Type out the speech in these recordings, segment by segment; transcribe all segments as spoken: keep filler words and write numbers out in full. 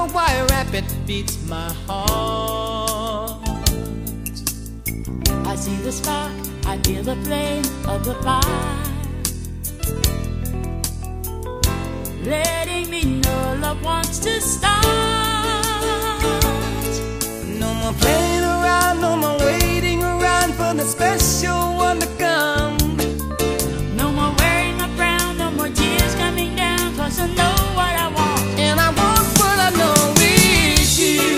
know why rapid beats my heart. I see the spark, I feel the flame of the fire, letting me know love wants to start. No more playing around, no more waiting around for the special one to come. No more wearing a frown, no more tears coming down, 'cause I know what I want. And I want what I know is you.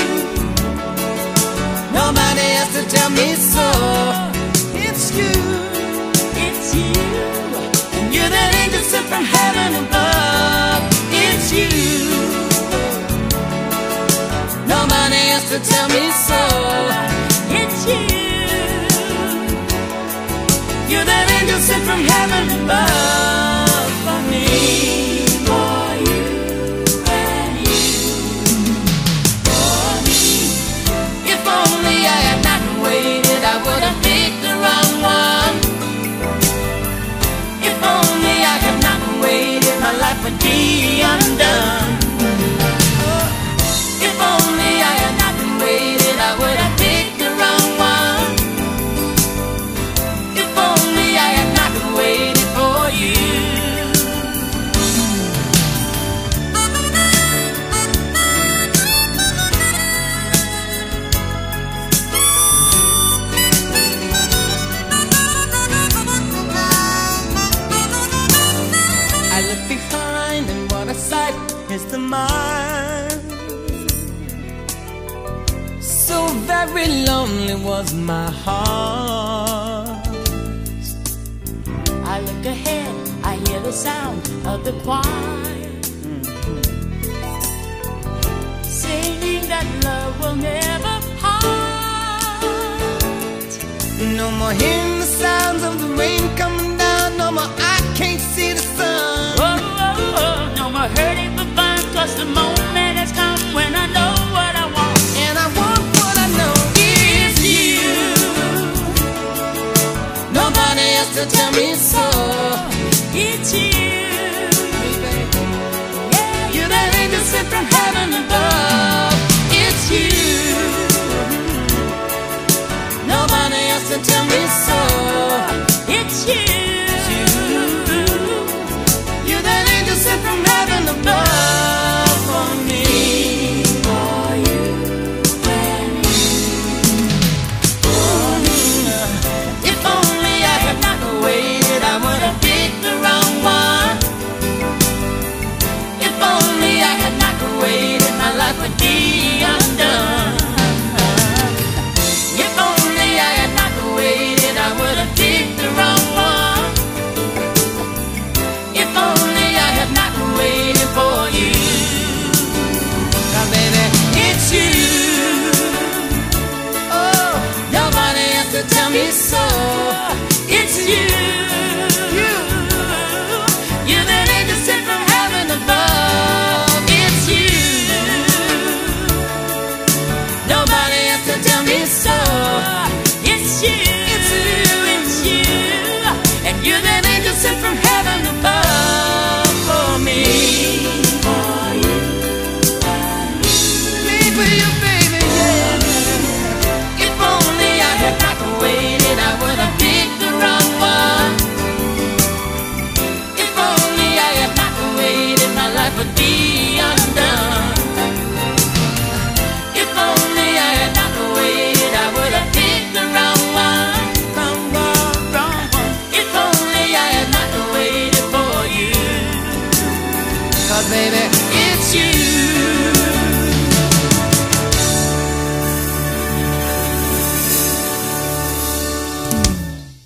Nobody has to tell me so. It's you, it's you. and you're that angel sent from heaven above. It's you. Nobody has to tell me so. It's you. You're that angel sent from heaven above for me. For you and you. For me. If only I had not waited, I would have picked the wrong one. If only I had not waited, my life would be undone. If only I had not waited, I would have picked the wrong one. If only I had not waited for you. I look behind and what a sight is the mind. So very lonely was my heart. I look ahead, I hear the sound of the choir, singing that love will never part. No more hearing the sounds of the rain coming down. No more I can't see the sun. Oh, oh, oh, no more hurting for fun, 'cause the moment has come when I know what I want. And I want what I know is you. Nobody has to tell me so. It's you. Yeah, You're that angel sent from heaven above. It's you. Nobody has to tell me so. it's you. You're that angel sent from heaven above for me. For you and you. For me. If only I had not waited, I would have picked the wrong one. If only I had not waited, my life would be undone. If only I had not waited, I would have picked the wrong one. If only I had not waited for you. Now baby, it's you. Oh, nobody has to tell me so.